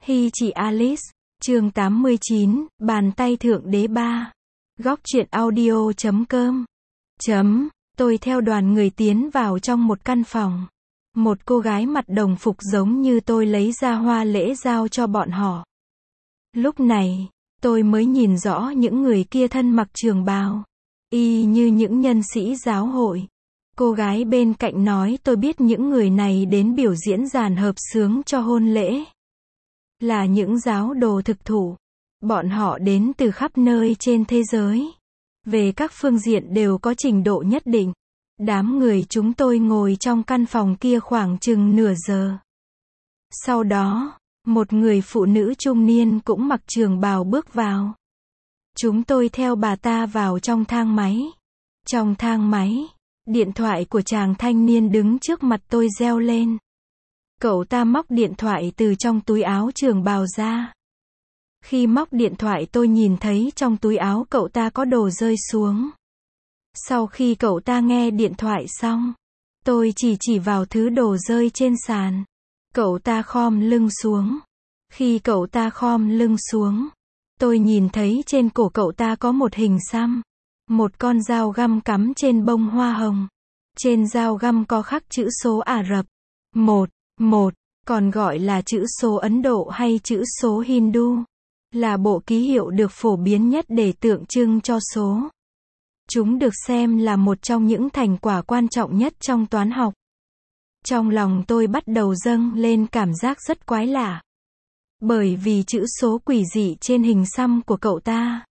Hi chị Alice, chương 89, bàn tay thượng đế 3. Góc truyện audio.com. Tôi theo đoàn người tiến vào trong một căn phòng. Một cô gái mặc đồng phục giống như tôi lấy ra hoa lễ giao cho bọn họ. Lúc này, tôi mới nhìn rõ những người kia thân mặc trường bào, y như những nhân sĩ giáo hội. Cô gái bên cạnh nói tôi biết những người này đến biểu diễn dàn hợp xướng cho hôn lễ. Là những giáo đồ thực thụ. Bọn họ đến từ khắp nơi trên thế giới. Về các phương diện đều có trình độ nhất định. Đám người chúng tôi ngồi trong căn phòng kia khoảng chừng nửa giờ. Sau đó, một người phụ nữ trung niên cũng mặc trường bào bước vào. Chúng tôi theo bà ta vào trong thang máy. Trong thang máy, điện thoại của chàng thanh niên đứng trước mặt tôi reo lên. Cậu ta móc điện thoại từ trong túi áo trường bào ra. Khi móc điện thoại tôi nhìn thấy trong túi áo cậu ta có đồ rơi xuống. Sau khi cậu ta nghe điện thoại xong, tôi chỉ vào thứ đồ rơi trên sàn. Cậu ta khom lưng xuống. Khi cậu ta khom lưng xuống, tôi nhìn thấy trên cổ cậu ta có một hình xăm. Một con dao găm cắm trên bông hoa hồng. Trên dao găm có khắc chữ số Ả Rập. 1, còn gọi là chữ số Ấn Độ hay chữ số Hindu. Là bộ ký hiệu được phổ biến nhất để tượng trưng cho số. Chúng được xem là một trong những thành quả quan trọng nhất trong toán học. Trong lòng tôi bắt đầu dâng lên cảm giác rất quái lạ. Bởi vì chữ số quỷ dị trên hình xăm của cậu ta.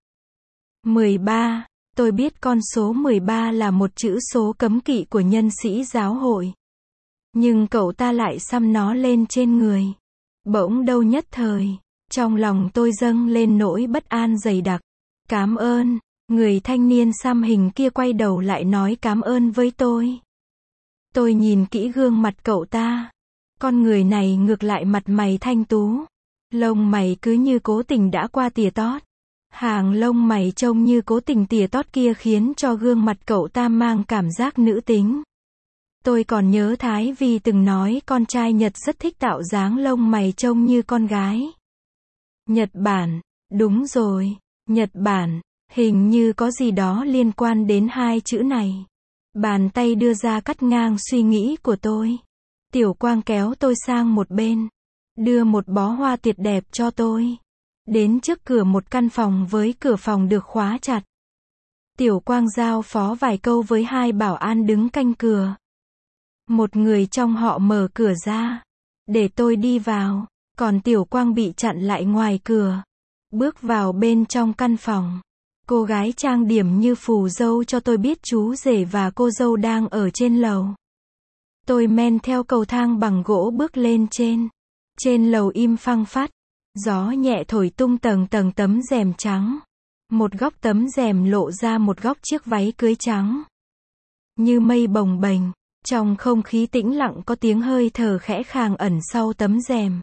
13, tôi biết con số 13 là một chữ số cấm kỵ của nhân sĩ giáo hội. Nhưng cậu ta lại xăm nó lên trên người. Bỗng đâu nhất thời, trong lòng tôi dâng lên nỗi bất an dày đặc. Cảm ơn. Người thanh niên xăm hình kia quay đầu lại nói cảm ơn với tôi. Tôi nhìn kỹ gương mặt cậu ta. Con người này ngược lại mặt mày thanh tú. Lông mày cứ như cố tình đã qua tỉa tót. Hàng lông mày trông như cố tình tỉa tót kia khiến cho gương mặt cậu ta mang cảm giác nữ tính. Tôi còn nhớ Thái Vi từng nói con trai Nhật rất thích tạo dáng lông mày trông như con gái. Nhật Bản, đúng rồi, Nhật Bản, hình như có gì đó liên quan đến hai chữ này. Bàn tay đưa ra cắt ngang suy nghĩ của tôi. Tiểu Quang kéo tôi sang một bên, đưa một bó hoa tuyệt đẹp cho tôi. Đến trước cửa một căn phòng với cửa phòng được khóa chặt. Tiểu Quang giao phó vài câu với hai bảo an đứng canh cửa. Một người trong họ mở cửa ra, để tôi đi vào, còn Tiểu Quang bị chặn lại ngoài cửa. Bước vào bên trong căn phòng, cô gái trang điểm như phù dâu cho tôi biết chú rể và cô dâu đang ở trên lầu. Tôi men theo cầu thang bằng gỗ bước lên trên. Trên lầu im phăng phắt, gió nhẹ thổi tung tầng tấm rèm trắng. Một góc tấm rèm lộ ra một góc chiếc váy cưới trắng. Như mây bồng bềnh, trong không khí tĩnh lặng có tiếng hơi thở khẽ khàng ẩn sau tấm rèm.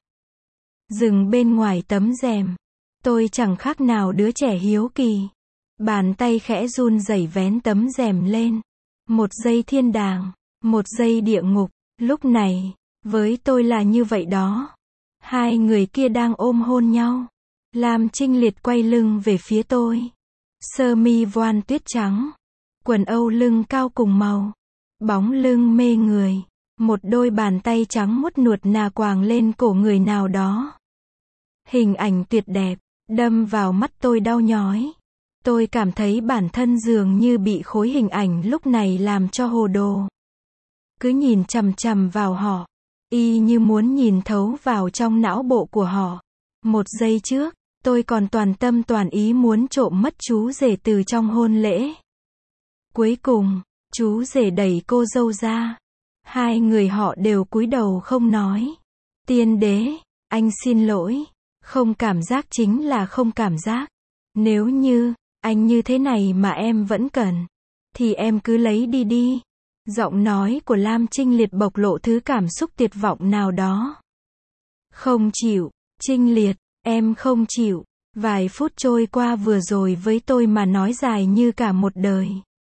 Dừng bên ngoài tấm rèm, tôi chẳng khác nào đứa trẻ hiếu kỳ. Bàn tay khẽ run rẩy vén tấm rèm lên. Một giây thiên đàng, một giây địa ngục. Lúc này, với tôi là như vậy đó. Hai người kia đang ôm hôn nhau. Lam Trinh Liệt quay lưng về phía tôi. Sơ mi voan tuyết trắng. Quần âu lưng cao cùng màu. Bóng lưng mê người. Một đôi bàn tay trắng muốt nuột nà quàng lên cổ người nào đó. Hình ảnh tuyệt đẹp, đâm vào mắt tôi đau nhói. Tôi cảm thấy bản thân dường như bị khối hình ảnh lúc này làm cho hồ đồ. Cứ nhìn chằm chằm vào họ, y như muốn nhìn thấu vào trong não bộ của họ. Một giây trước, tôi còn toàn tâm toàn ý muốn trộm mất chú rể từ trong hôn lễ. Cuối cùng, chú rể đẩy cô dâu ra. Hai người họ đều cúi đầu không nói. Tiên đế, anh xin lỗi. Không cảm giác chính là không cảm giác. Nếu như anh như thế này mà em vẫn cần, thì em cứ lấy đi. Giọng nói của Lam Trinh Liệt bộc lộ thứ cảm xúc tuyệt vọng nào đó. Không chịu, Trinh Liệt, em không chịu. Vài phút trôi qua vừa rồi với tôi mà nói dài như cả một đời.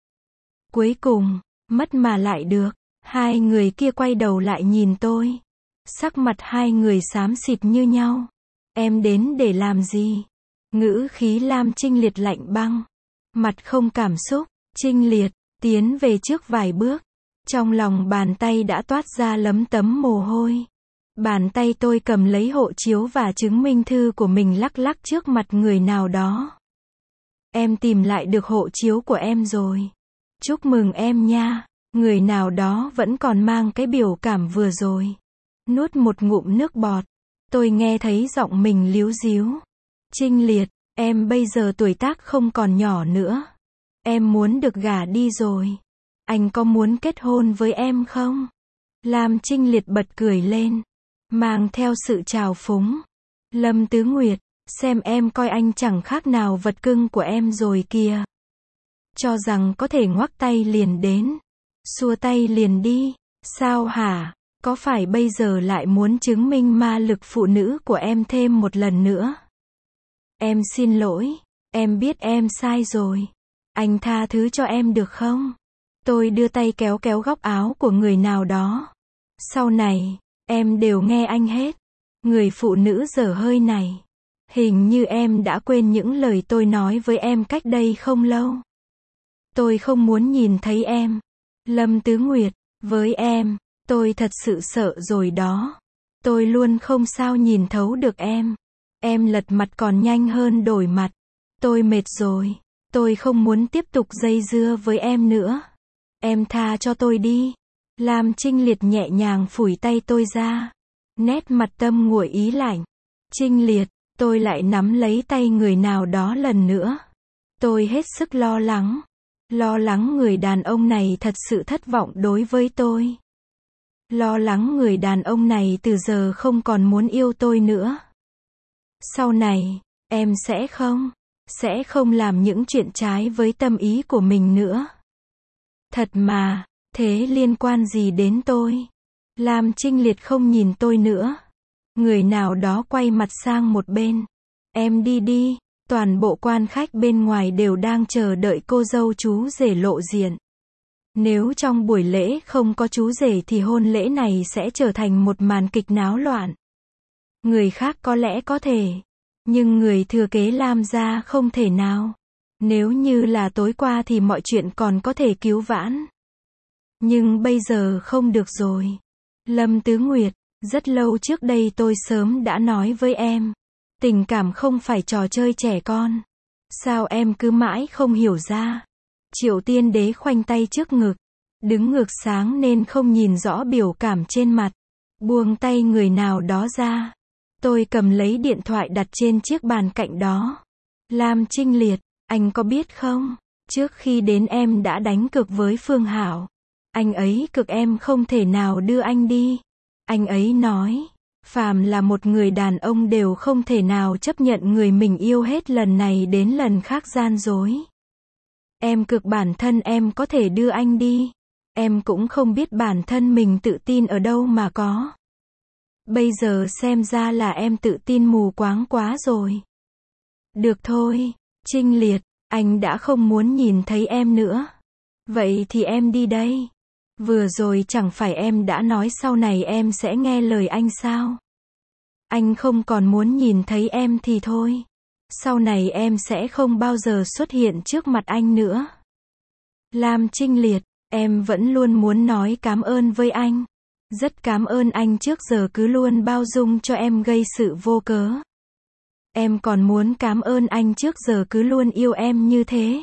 Cuối cùng, mất mà lại được. Hai người kia quay đầu lại nhìn tôi. Sắc mặt hai người xám xịt như nhau. Em đến để làm gì? Ngữ khí Lam Trinh Liệt lạnh băng. Mặt không cảm xúc, Trinh Liệt, tiến về trước vài bước. Trong lòng bàn tay đã toát ra lấm tấm mồ hôi. Bàn tay tôi cầm lấy hộ chiếu và chứng minh thư của mình lắc lắc trước mặt người nào đó. Em tìm lại được hộ chiếu của em rồi. Chúc mừng em nha. Người nào đó vẫn còn mang cái biểu cảm vừa rồi. Nuốt một ngụm nước bọt. Tôi nghe thấy giọng mình líu díu. Trinh Liệt, em bây giờ tuổi tác không còn nhỏ nữa. Em muốn được gả đi rồi. Anh có muốn kết hôn với em không? Lam Trinh Liệt bật cười lên, mang theo sự trào phúng. Lâm Tứ Nguyệt, xem em coi anh chẳng khác nào vật cưng của em rồi kìa. Cho rằng có thể ngoắc tay liền đến, xua tay liền đi, sao hả? Có phải bây giờ lại muốn chứng minh ma lực phụ nữ của em thêm một lần nữa? Em xin lỗi, em biết em sai rồi. Anh tha thứ cho em được không? Tôi đưa tay kéo kéo góc áo của người nào đó. Sau này, em đều nghe anh hết. Người phụ nữ dở hơi này. Hình như em đã quên những lời tôi nói với em cách đây không lâu. Tôi không muốn nhìn thấy em. Lâm Tứ Nguyệt, với em, tôi thật sự sợ rồi đó. Tôi luôn không sao nhìn thấu được em. Em lật mặt còn nhanh hơn đổi mặt. Tôi mệt rồi. Tôi không muốn tiếp tục dây dưa với em nữa. Em tha cho tôi đi. Lam Trinh Liệt nhẹ nhàng phủi tay tôi ra. Nét mặt tâm nguội ý lạnh. Trinh Liệt, tôi lại nắm lấy tay người nào đó lần nữa. Tôi hết sức lo lắng. Lo lắng người đàn ông này thật sự thất vọng đối với tôi. Lo lắng người đàn ông này từ giờ không còn muốn yêu tôi nữa. Sau này, em sẽ không làm những chuyện trái với tâm ý của mình nữa. Thật mà, thế liên quan gì đến tôi? Lam Trinh Liệt không nhìn tôi nữa. Người nào đó quay mặt sang một bên. Em đi đi, toàn bộ quan khách bên ngoài đều đang chờ đợi cô dâu chú rể lộ diện. Nếu trong buổi lễ không có chú rể thì hôn lễ này sẽ trở thành một màn kịch náo loạn. Người khác có lẽ có thể, nhưng người thừa kế Lam gia không thể nào. Nếu như là tối qua thì mọi chuyện còn có thể cứu vãn. Nhưng bây giờ không được rồi. Lâm Tứ Nguyệt, rất lâu trước đây tôi sớm đã nói với em. Tình cảm không phải trò chơi trẻ con. Sao em cứ mãi không hiểu ra? Triệu Tiên Đế khoanh tay trước ngực. Đứng ngược sáng nên không nhìn rõ biểu cảm trên mặt. Buông tay người nào đó ra. Tôi cầm lấy điện thoại đặt trên chiếc bàn cạnh đó. Lam Trinh Liệt, anh có biết không? Trước khi đến em đã đánh cược với Phương Hảo. Anh ấy cược em không thể nào đưa anh đi. Anh ấy nói, phàm là một người đàn ông đều không thể nào chấp nhận người mình yêu hết lần này đến lần khác gian dối. Em cược bản thân em có thể đưa anh đi. Em cũng không biết bản thân mình tự tin ở đâu mà có. Bây giờ xem ra là em tự tin mù quáng quá rồi. Được thôi, Trinh Liệt, anh đã không muốn nhìn thấy em nữa. Vậy thì em đi đây. Vừa rồi chẳng phải em đã nói sau này em sẽ nghe lời anh sao? Anh không còn muốn nhìn thấy em thì thôi. Sau này em sẽ không bao giờ xuất hiện trước mặt anh nữa. Lam Trinh Liệt, em vẫn luôn muốn nói cảm ơn với anh. Rất cảm ơn anh trước giờ cứ luôn bao dung cho em gây sự vô cớ. Em còn muốn cảm ơn anh trước giờ cứ luôn yêu em như thế.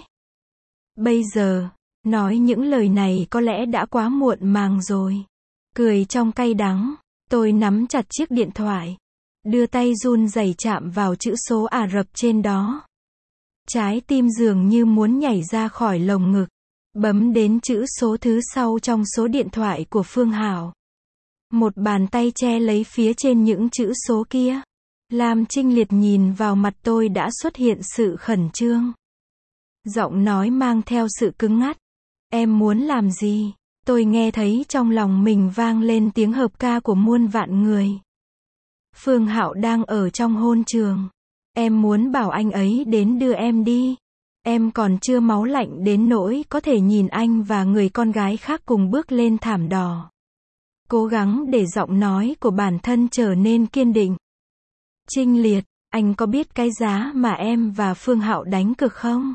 Bây giờ, nói những lời này có lẽ đã quá muộn màng rồi. Cười trong cay đắng, tôi nắm chặt chiếc điện thoại. Đưa tay run rẩy chạm vào chữ số Ả Rập trên đó. Trái tim dường như muốn nhảy ra khỏi lồng ngực. Bấm đến chữ số thứ sau trong số điện thoại của Phương Hảo. Một bàn tay che lấy phía trên những chữ số kia. Lam Trinh Liệt nhìn vào mặt tôi đã xuất hiện sự khẩn trương. Giọng nói mang theo sự cứng ngắt. Em muốn làm gì? Tôi nghe thấy trong lòng mình vang lên tiếng hợp ca của muôn vạn người. Phương Hạo đang ở trong hôn trường. Em muốn bảo anh ấy đến đưa em đi. Em còn chưa máu lạnh đến nỗi có thể nhìn anh và người con gái khác cùng bước lên thảm đỏ. Cố gắng để giọng nói của bản thân trở nên kiên định. Trinh Liệt, anh có biết cái giá mà em và Phương Hạo đánh cược không?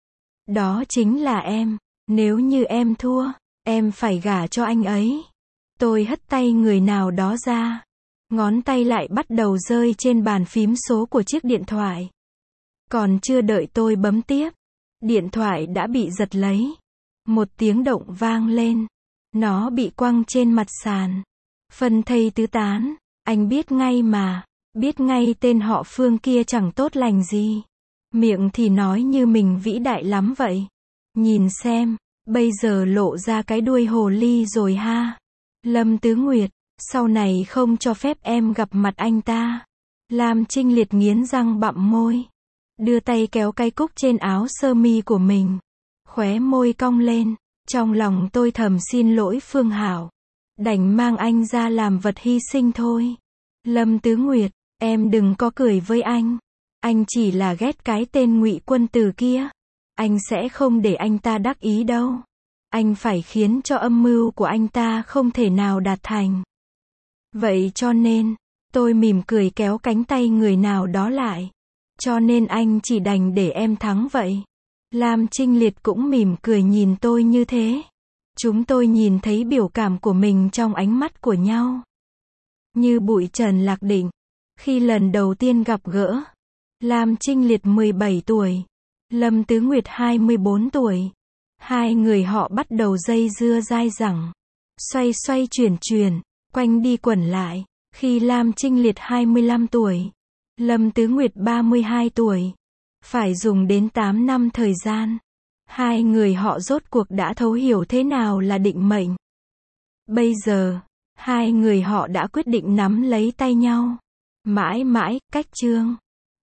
Đó chính là em. Nếu như em thua, em phải gả cho anh ấy. Tôi hất tay người nào đó ra. Ngón tay lại bắt đầu rơi trên bàn phím số của chiếc điện thoại. Còn chưa đợi tôi bấm tiếp, điện thoại đã bị giật lấy. Một tiếng động vang lên. Nó bị quăng trên mặt sàn. Phân thây tứ tán. Anh biết ngay mà. Biết ngay tên họ Phương kia chẳng tốt lành gì. Miệng thì nói như mình vĩ đại lắm vậy. Nhìn xem, bây giờ lộ ra cái đuôi hồ ly rồi ha. Lâm Tứ Nguyệt, sau này không cho phép em gặp mặt anh ta. Lam Trinh Liệt nghiến răng bặm môi. Đưa tay kéo cái cúc trên áo sơ mi của mình. Khóe môi cong lên. Trong lòng tôi thầm xin lỗi Phương Hạo. Đành mang anh ra làm vật hy sinh thôi. Lâm Tứ Nguyệt, em đừng có cười với anh. Anh chỉ là ghét cái tên Ngụy Quân Tử kia. Anh sẽ không để anh ta đắc ý đâu. Anh phải khiến cho âm mưu của anh ta không thể nào đạt thành. Vậy cho nên, tôi mỉm cười kéo cánh tay người nào đó lại. Cho nên anh chỉ đành để em thắng vậy. Lam Trinh Liệt cũng mỉm cười nhìn tôi như thế. Chúng tôi nhìn thấy biểu cảm của mình trong ánh mắt của nhau. Như bụi trần lạc định. Khi lần đầu tiên gặp gỡ, Lam Trinh Liệt 17 tuổi, Lâm Tứ Nguyệt 24 tuổi. Hai người họ bắt đầu dây dưa dai dẳng. Xoay xoay chuyển chuyển, quanh đi quẩn lại. Khi Lam Trinh Liệt 25 tuổi, Lâm Tứ Nguyệt 32 tuổi. Phải dùng đến 8 năm thời gian. Hai người họ rốt cuộc đã thấu hiểu thế nào là định mệnh. Bây giờ, hai người họ đã quyết định nắm lấy tay nhau. Mãi mãi, cách chương.